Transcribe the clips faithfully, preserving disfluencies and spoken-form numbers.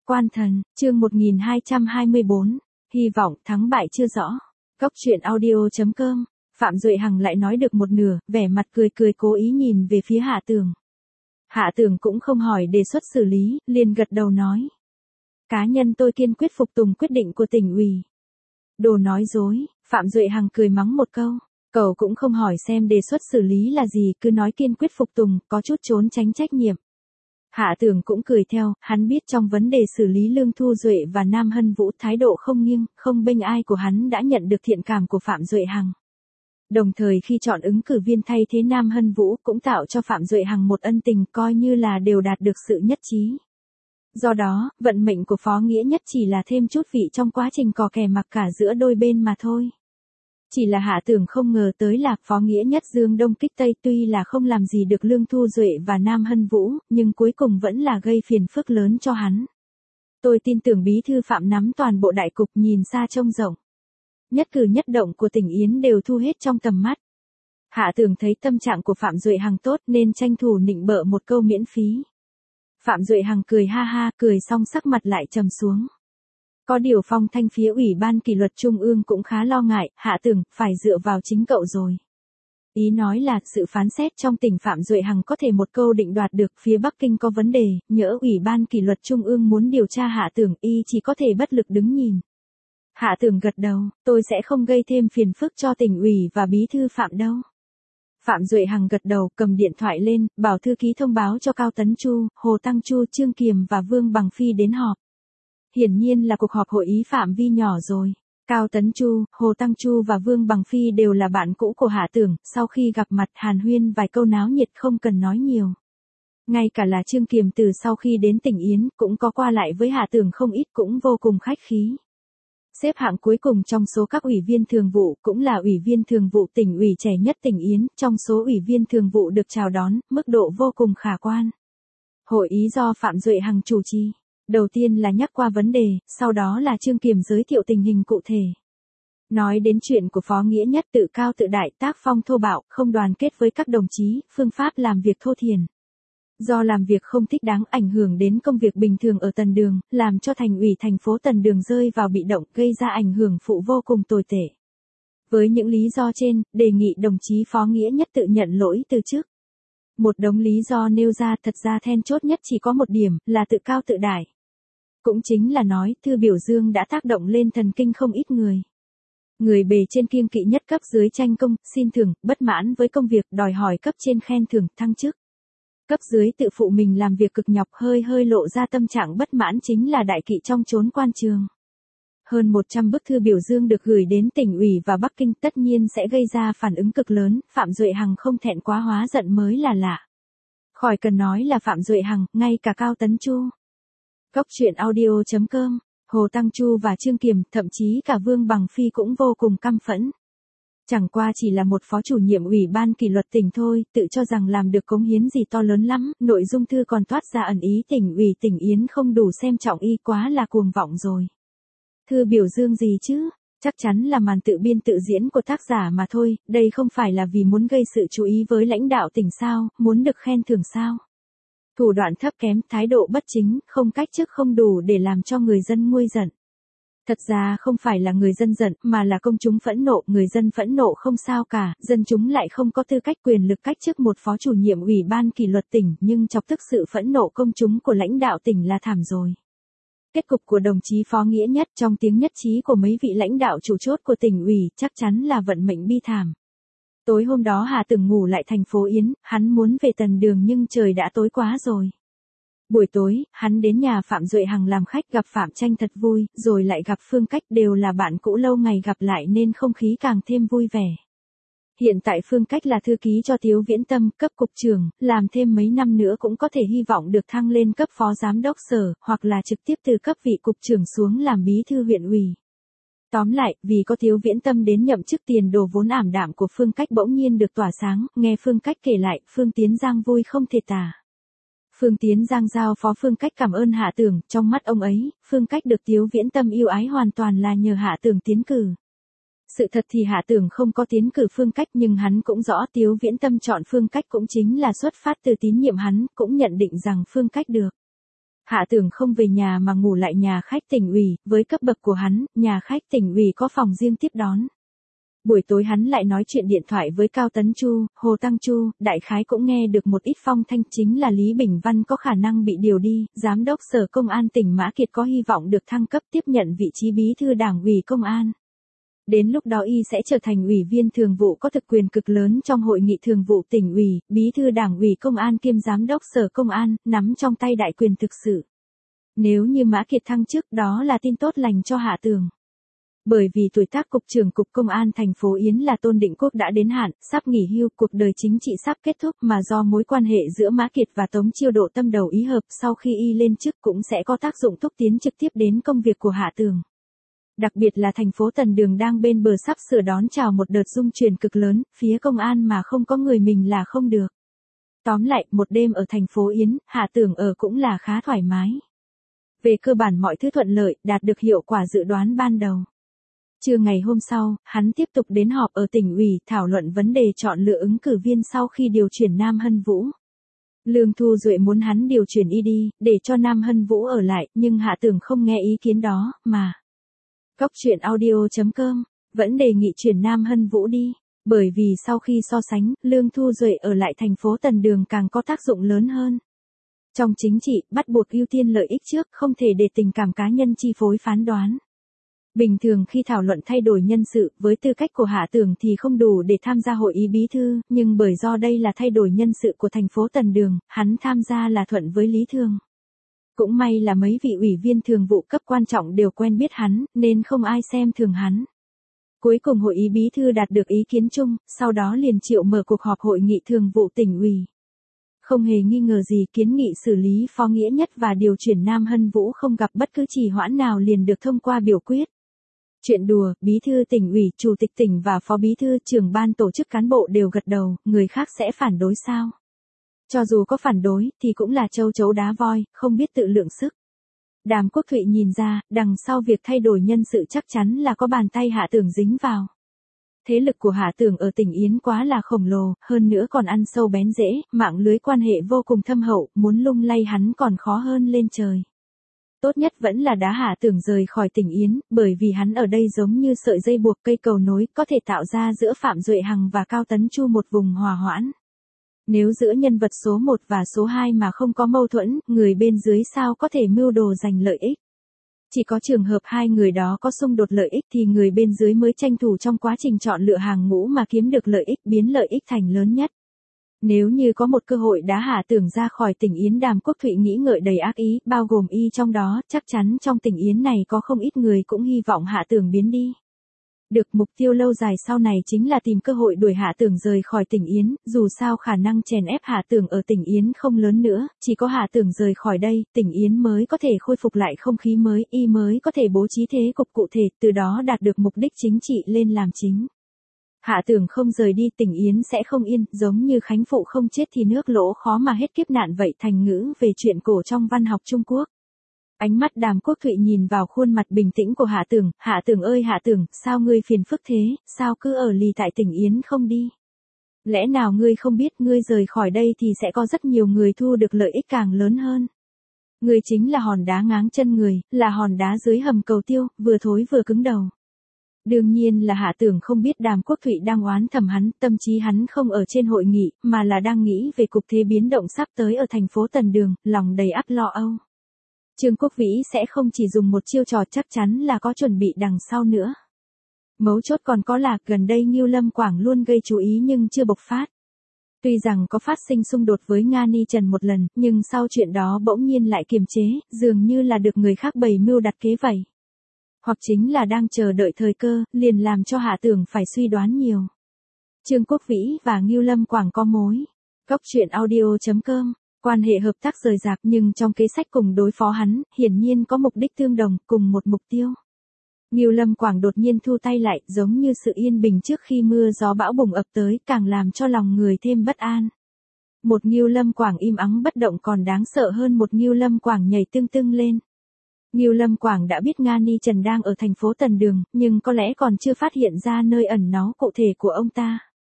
Quan thần, chương một nghìn hai trăm hai mươi bốn, hy vọng thắng bại chưa rõ. Cốc truyện audio chấm com, Phạm Duệ Hằng lại nói được một nửa, vẻ mặt cười cười cố ý nhìn về phía Hạ Tường. Hạ Tường cũng không hỏi đề xuất xử lý, liền gật đầu nói. Cá nhân tôi kiên quyết phục tùng quyết định của tỉnh ủy. Đồ nói dối, Phạm Duệ Hằng cười mắng một câu. Cậu cũng không hỏi xem đề xuất xử lý là gì, cứ nói kiên quyết phục tùng, có chút trốn tránh trách nhiệm. Hạ Tường cũng cười theo, hắn biết trong vấn đề xử lý Lương Thu Duệ và Nam Hân Vũ thái độ không nghiêng, không bênh ai của hắn đã nhận được thiện cảm của Phạm Duệ Hằng. Đồng thời khi chọn ứng cử viên thay thế Nam Hân Vũ cũng tạo cho Phạm Duệ Hằng một ân tình coi như là đều đạt được sự nhất trí. Do đó, vận mệnh của Phó Nghĩa Nhất chỉ là thêm chút vị trong quá trình cò kè mặc cả giữa đôi bên mà thôi. Chỉ là Hạ Tường không ngờ tới là Phó Nghĩa Nhất dương đông kích tây, tuy là không làm gì được Lương Thu Duệ và Nam Hân Vũ, nhưng cuối cùng vẫn là gây phiền phức lớn cho hắn. Tôi tin tưởng bí thư Phạm nắm toàn bộ đại cục, nhìn xa trông rộng. Nhất cử nhất động của tỉnh Yến đều thu hết trong tầm mắt. Hạ Tường thấy tâm trạng của Phạm Duệ Hằng tốt nên tranh thủ nịnh bợ một câu miễn phí. Phạm Duệ Hằng cười ha ha, cười xong sắc mặt lại trầm xuống. Có điều Phong Thanh phía Ủy ban Kỷ luật Trung ương cũng khá lo ngại, Hạ Tường, phải dựa vào chính cậu rồi. Ý nói là, sự phán xét trong tỉnh Phạm Duệ Hằng có thể một câu định đoạt được, phía Bắc Kinh có vấn đề, nhỡ Ủy ban Kỷ luật Trung ương muốn điều tra Hạ Tường, y chỉ có thể bất lực đứng nhìn. Hạ Tường gật đầu, tôi sẽ không gây thêm phiền phức cho tỉnh ủy và bí thư Phạm đâu. Phạm Duệ Hằng gật đầu, cầm điện thoại lên, bảo thư ký thông báo cho Cao Tấn Chu, Hồ Tăng Chu, Trương Kiềm và Vương Bằng Phi đến họp. Hiển nhiên là cuộc họp hội ý phạm vi nhỏ rồi. Cao Tấn Chu, Hồ Tăng Chu và Vương Bằng Phi đều là bạn cũ của Hạ Tường, sau khi gặp mặt hàn huyên vài câu náo nhiệt không cần nói nhiều. Ngay cả là Trương Kiềm từ sau khi đến tỉnh Yến cũng có qua lại với Hạ Tường không ít, cũng vô cùng khách khí. Xếp hạng cuối cùng trong số các ủy viên thường vụ, cũng là ủy viên thường vụ tỉnh ủy trẻ nhất tỉnh Yến, trong số ủy viên thường vụ được chào đón, mức độ vô cùng khả quan. Hội ý do Phạm Duệ Hằng chủ trì. Đầu tiên là nhắc qua vấn đề, sau đó là Trương Kiềm giới thiệu tình hình cụ thể. Nói đến chuyện của Phó Nghĩa Nhất tự cao tự đại, tác phong thô bạo, không đoàn kết với các đồng chí, phương pháp làm việc thô thiển. Do làm việc không thích đáng ảnh hưởng đến công việc bình thường ở Tần Đường, làm cho thành ủy thành phố Tần Đường rơi vào bị động, gây ra ảnh hưởng phụ vô cùng tồi tệ. Với những lý do trên, đề nghị đồng chí Phó Nghĩa Nhất tự nhận lỗi từ chức. Một đống lý do nêu ra, thật ra then chốt nhất chỉ có một điểm, là tự cao tự đại. Cũng chính là nói, thư biểu dương đã tác động lên thần kinh không ít người. Người bề trên kiêng kỵ nhất cấp dưới tranh công, xin thưởng, bất mãn với công việc, đòi hỏi cấp trên khen thưởng, thăng chức. Cấp dưới tự phụ mình làm việc cực nhọc, hơi hơi lộ ra tâm trạng bất mãn chính là đại kỵ trong chốn quan trường. Hơn một trăm bức thư biểu dương được gửi đến tỉnh ủy và Bắc Kinh tất nhiên sẽ gây ra phản ứng cực lớn, Phạm Duệ Hằng không thẹn quá hóa giận mới là lạ. Khỏi cần nói là Phạm Duệ Hằng, ngay cả Cao Tấn Chu. Cốc truyện audio chấm com, Hồ Tăng Chu và Trương Kiềm, thậm chí cả Vương Bằng Phi cũng vô cùng căm phẫn. Chẳng qua chỉ là một phó chủ nhiệm ủy ban kỷ luật tỉnh thôi, tự cho rằng làm được cống hiến gì to lớn lắm, nội dung thư còn toát ra ẩn ý tỉnh ủy tỉnh Yến không đủ xem trọng y, quá là cuồng vọng rồi. Thư biểu dương gì chứ? Chắc chắn là màn tự biên tự diễn của tác giả mà thôi, đây không phải là vì muốn gây sự chú ý với lãnh đạo tỉnh sao, muốn được khen thưởng sao? Thủ đoạn thấp kém, thái độ bất chính, không cách chức không đủ để làm cho người dân nguôi giận. Thật ra không phải là người dân giận, mà là công chúng phẫn nộ, người dân phẫn nộ không sao cả, dân chúng lại không có tư cách quyền lực cách chức một phó chủ nhiệm ủy ban kỷ luật tỉnh, nhưng chọc tức sự phẫn nộ công chúng của lãnh đạo tỉnh là thảm rồi. Kết cục của đồng chí Phó Nghĩa Nhất trong tiếng nhất trí của mấy vị lãnh đạo chủ chốt của tỉnh ủy chắc chắn là vận mệnh bi thảm. Tối hôm đó Hạ Tường ngủ lại thành phố Yến, hắn muốn về Tần Đường nhưng trời đã tối quá rồi. Buổi tối, hắn đến nhà Phạm Duệ Hằng làm khách, gặp Phạm Tranh thật vui, rồi lại gặp Phương Cách, đều là bạn cũ lâu ngày gặp lại nên không khí càng thêm vui vẻ. Hiện tại Phương Cách là thư ký cho Tiếu Viễn Tâm, cấp cục trưởng, làm thêm mấy năm nữa cũng có thể hy vọng được thăng lên cấp phó giám đốc sở, hoặc là trực tiếp từ cấp vị cục trưởng xuống làm bí thư huyện ủy. Tóm lại, vì có Tiếu Viễn Tâm đến nhậm chức, tiền đồ vốn ảm đạm của Phương Cách bỗng nhiên được tỏa sáng, nghe Phương Cách kể lại, Phương Tiến Giang vui không thể tả. Phương Tiến Giang giao phó Phương Cách cảm ơn Hạ Tường, trong mắt ông ấy, Phương Cách được Tiếu Viễn Tâm yêu ái hoàn toàn là nhờ Hạ Tường tiến cử. Sự thật thì Hạ Tường không có tiến cử Phương Cách, nhưng hắn cũng rõ Tiếu Viễn Tâm chọn Phương Cách cũng chính là xuất phát từ tín nhiệm hắn, cũng nhận định rằng Phương Cách được. Hạ Tường không về nhà mà ngủ lại nhà khách tỉnh ủy, với cấp bậc của hắn, nhà khách tỉnh ủy có phòng riêng tiếp đón. Buổi tối hắn lại nói chuyện điện thoại với Cao Tấn Chu, Hồ Tăng Chu, đại khái cũng nghe được một ít phong thanh, chính là Lý Bình Văn có khả năng bị điều đi, giám đốc sở công an tỉnh Mã Kiệt có hy vọng được thăng cấp tiếp nhận vị trí bí thư đảng ủy công an. Đến lúc đó y sẽ trở thành ủy viên thường vụ có thực quyền cực lớn trong hội nghị thường vụ tỉnh ủy, bí thư đảng ủy công an kiêm giám đốc sở công an, nắm trong tay đại quyền thực sự. Nếu như Mã Kiệt thăng chức đó là tin tốt lành cho Hạ Tường. Bởi vì tuổi tác cục trưởng cục công an thành phố Yến là Tôn Định Quốc đã đến hạn, sắp nghỉ hưu, cuộc đời chính trị sắp kết thúc, mà do mối quan hệ giữa Mã Kiệt và Tống Chiêu Độ tâm đầu ý hợp, sau khi y lên chức cũng sẽ có tác dụng thúc tiến trực tiếp đến công việc của Hạ Tường. Đặc biệt là thành phố Tần Đường đang bên bờ sắp sửa đón chào một đợt dung chuyển cực lớn, phía công an mà không có người mình là không được. Tóm lại, một đêm ở thành phố Yến, Hạ Tường ở cũng là khá thoải mái. Về cơ bản mọi thứ thuận lợi, đạt được hiệu quả dự đoán ban đầu. Trưa ngày hôm sau, hắn tiếp tục đến họp ở tỉnh ủy, thảo luận vấn đề chọn lựa ứng cử viên sau khi điều chuyển Nam Hân Vũ. Lương Thu Duệ muốn hắn điều chuyển y đi, để cho Nam Hân Vũ ở lại, nhưng Hạ Tường không nghe ý kiến đó, mà. Cóc truyện audio chấm com, vẫn đề nghị chuyển Nam Hân Vũ đi, bởi vì sau khi so sánh, Lương Thu Duệ ở lại thành phố Tần Đường càng có tác dụng lớn hơn. Trong chính trị, bắt buộc ưu tiên lợi ích trước, không thể để tình cảm cá nhân chi phối phán đoán. Bình thường khi thảo luận thay đổi nhân sự, với tư cách của Hạ Tường thì không đủ để tham gia hội ý bí thư, nhưng bởi do đây là thay đổi nhân sự của thành phố Tần Đường, hắn tham gia là thuận với lý thường. Cũng may là mấy vị ủy viên thường vụ cấp quan trọng đều quen biết hắn, nên không ai xem thường hắn. Cuối cùng hội ý bí thư đạt được ý kiến chung, sau đó liền triệu mở cuộc họp hội nghị thường vụ tỉnh ủy. Không hề nghi ngờ gì, kiến nghị xử lý Phó Nghĩa Nhất và điều chuyển Nam Hân Vũ không gặp bất cứ trì hoãn nào liền được thông qua biểu quyết. Chuyện đùa, bí thư tỉnh ủy, chủ tịch tỉnh và phó bí thư trưởng ban tổ chức cán bộ đều gật đầu, người khác sẽ phản đối sao? Cho dù có phản đối, thì cũng là châu chấu đá voi, không biết tự lượng sức. Đàm Quốc Thụy nhìn ra, đằng sau việc thay đổi nhân sự chắc chắn là có bàn tay Hạ Tường dính vào. Thế lực của Hạ Tường ở tỉnh Yến quá là khổng lồ, hơn nữa còn ăn sâu bén rễ, mạng lưới quan hệ vô cùng thâm hậu, muốn lung lay hắn còn khó hơn lên trời. Tốt nhất vẫn là đá Hạ Tường rời khỏi tỉnh Yến, bởi vì hắn ở đây giống như sợi dây buộc cây cầu nối, có thể tạo ra giữa Phạm Duệ Hằng và Cao Tấn Chu một vùng hòa hoãn. Nếu giữa nhân vật số một và số hai mà không có mâu thuẫn, người bên dưới sao có thể mưu đồ giành lợi ích. Chỉ có trường hợp hai người đó có xung đột lợi ích thì người bên dưới mới tranh thủ trong quá trình chọn lựa hàng ngũ mà kiếm được lợi ích, biến lợi ích thành lớn nhất. Nếu như có một cơ hội đá Hạ Tường ra khỏi tỉnh Yến, Đàm Quốc Thụy nghĩ ngợi đầy ác ý, bao gồm y trong đó, chắc chắn trong tỉnh Yến này có không ít người cũng hy vọng Hạ Tường biến đi. Được, mục tiêu lâu dài sau này chính là tìm cơ hội đuổi Hạ Tường rời khỏi tỉnh Yến, dù sao khả năng chèn ép Hạ Tường ở tỉnh Yến không lớn nữa, chỉ có Hạ Tường rời khỏi đây, tỉnh Yến mới có thể khôi phục lại không khí mới, y mới có thể bố trí thế cục cụ thể, từ đó đạt được mục đích chính trị lên làm chính. Hạ Tường không rời đi, tỉnh Yến sẽ không yên, giống như Khánh Phụ không chết thì nước lỗ khó mà hết kiếp nạn vậy, thành ngữ về chuyện cổ trong văn học Trung Quốc. Ánh mắt Đàm Quốc Thụy nhìn vào khuôn mặt bình tĩnh của Hạ Tường, Hạ Tường ơi Hạ Tường, sao ngươi phiền phức thế, sao cứ ở lì tại tỉnh Yến không đi? Lẽ nào ngươi không biết ngươi rời khỏi đây thì sẽ có rất nhiều người thu được lợi ích càng lớn hơn? Ngươi chính là hòn đá ngáng chân người, là hòn đá dưới hầm cầu tiêu, vừa thối vừa cứng đầu. Đương nhiên là Hạ Tường không biết Đàm Quốc Thụy đang oán thầm hắn, tâm trí hắn không ở trên hội nghị, mà là đang nghĩ về cục thế biến động sắp tới ở thành phố Tần Đường, lòng đầy ắp lo âu. Trương Quốc Vĩ sẽ không chỉ dùng một chiêu trò, chắc chắn là có chuẩn bị đằng sau nữa. Mấu chốt còn có là, gần đây Ngưu Lâm Quảng luôn gây chú ý nhưng chưa bộc phát. Tuy rằng có phát sinh xung đột với Nga Ni Trần một lần, nhưng sau chuyện đó bỗng nhiên lại kiềm chế, dường như là được người khác bày mưu đặt kế vậy. Hoặc chính là đang chờ đợi thời cơ, liền làm cho Hạ Tường phải suy đoán nhiều. Trương Quốc Vĩ và Ngưu Lâm Quảng có mối. Cóc truyện audio chấm com, quan hệ hợp tác rời rạc nhưng trong kế sách cùng đối phó hắn, hiển nhiên có mục đích tương đồng, cùng một mục tiêu. Ngưu Lâm Quảng đột nhiên thu tay lại, giống như sự yên bình trước khi mưa gió bão bùng ập tới, càng làm cho lòng người thêm bất an. Một Ngưu Lâm Quảng im ắng bất động còn đáng sợ hơn một Ngưu Lâm Quảng nhảy tưng tưng lên. Ngưu Lâm Quảng đã biết Nga Ni Trần đang ở thành phố Tần Đường, nhưng có lẽ còn chưa phát hiện ra nơi ẩn náu cụ thể của ông ta.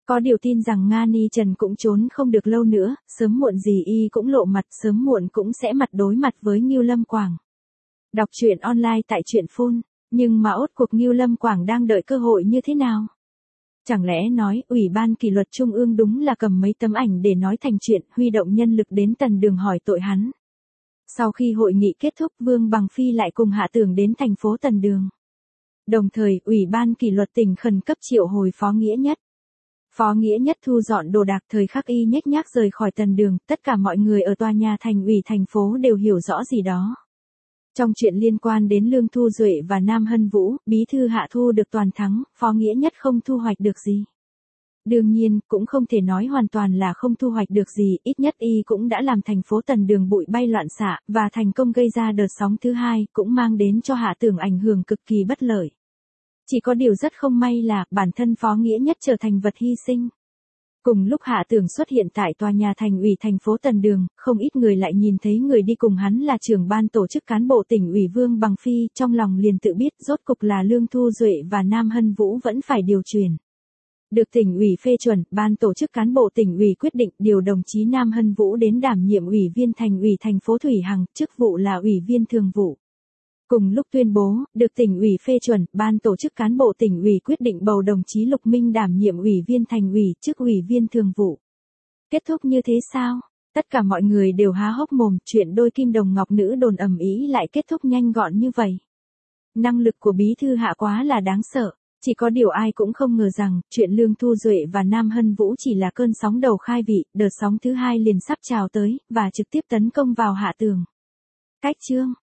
Có điều tin rằng Nga Ni Trần cũng trốn không được lâu nữa, sớm muộn gì y cũng lộ mặt, sớm muộn cũng sẽ mặt đối mặt với Ngưu Lâm Quảng. Đọc truyện online tại truyện phun, nhưng mà ốt cuộc Ngưu Lâm Quảng đang đợi cơ hội như thế nào? Chẳng lẽ nói Ủy ban kỷ luật Trung ương đúng là cầm mấy tấm ảnh để nói thành chuyện, huy động nhân lực đến Tần Đường hỏi tội hắn. Sau khi hội nghị kết thúc, Vương Bằng Phi lại cùng Hạ Tưởng đến thành phố Tần Đường. Đồng thời, Ủy ban kỷ luật tỉnh khẩn cấp triệu hồi Phó Nghĩa Nhất. Phó Nghĩa Nhất thu dọn đồ đạc, thời khắc y nhếch nhác rời khỏi Tần Đường, tất cả mọi người ở tòa nhà thành ủy thành phố đều hiểu rõ gì đó. Trong chuyện liên quan đến Lương Thu Duệ và Nam Hân Vũ, bí thư Hạ thu được toàn thắng, Phó Nghĩa Nhất không thu hoạch được gì. Đương nhiên, cũng không thể nói hoàn toàn là không thu hoạch được gì, ít nhất y cũng đã làm thành phố Tần Đường bụi bay loạn xạ, và thành công gây ra đợt sóng thứ hai, cũng mang đến cho Hạ Tưởng ảnh hưởng cực kỳ bất lợi. Chỉ có điều rất không may là, bản thân Phó Nghĩa Nhất trở thành vật hy sinh. Cùng lúc Hạ Tưởng xuất hiện tại tòa nhà thành ủy thành phố Tần Đường, không ít người lại nhìn thấy người đi cùng hắn là trưởng ban tổ chức cán bộ tỉnh ủy Vương Bằng Phi, trong lòng liền tự biết rốt cục là Lương Thu Duệ và Nam Hân Vũ vẫn phải điều chuyển. Được tỉnh ủy phê chuẩn, ban tổ chức cán bộ tỉnh ủy quyết định điều đồng chí Nam Hân Vũ đến đảm nhiệm ủy viên thành ủy thành phố Thủy Hằng, chức vụ là ủy viên thường vụ. Cùng lúc tuyên bố, được tỉnh ủy phê chuẩn, ban tổ chức cán bộ tỉnh ủy quyết định bầu đồng chí Lục Minh đảm nhiệm ủy viên thành ủy, chức ủy viên thường vụ. Kết thúc như thế sao? Tất cả mọi người đều há hốc mồm, chuyện đôi kim đồng ngọc nữ đồn ầm ĩ lại kết thúc nhanh gọn như vậy. Năng lực của bí thư Hạ quá là đáng sợ. Chỉ có điều ai cũng không ngờ rằng, chuyện Lương Thu Duệ và Nam Hân Vũ chỉ là cơn sóng đầu khai vị, đợt sóng thứ hai liền sắp trào tới, và trực tiếp tấn công vào Hạ Tưởng. Cách chương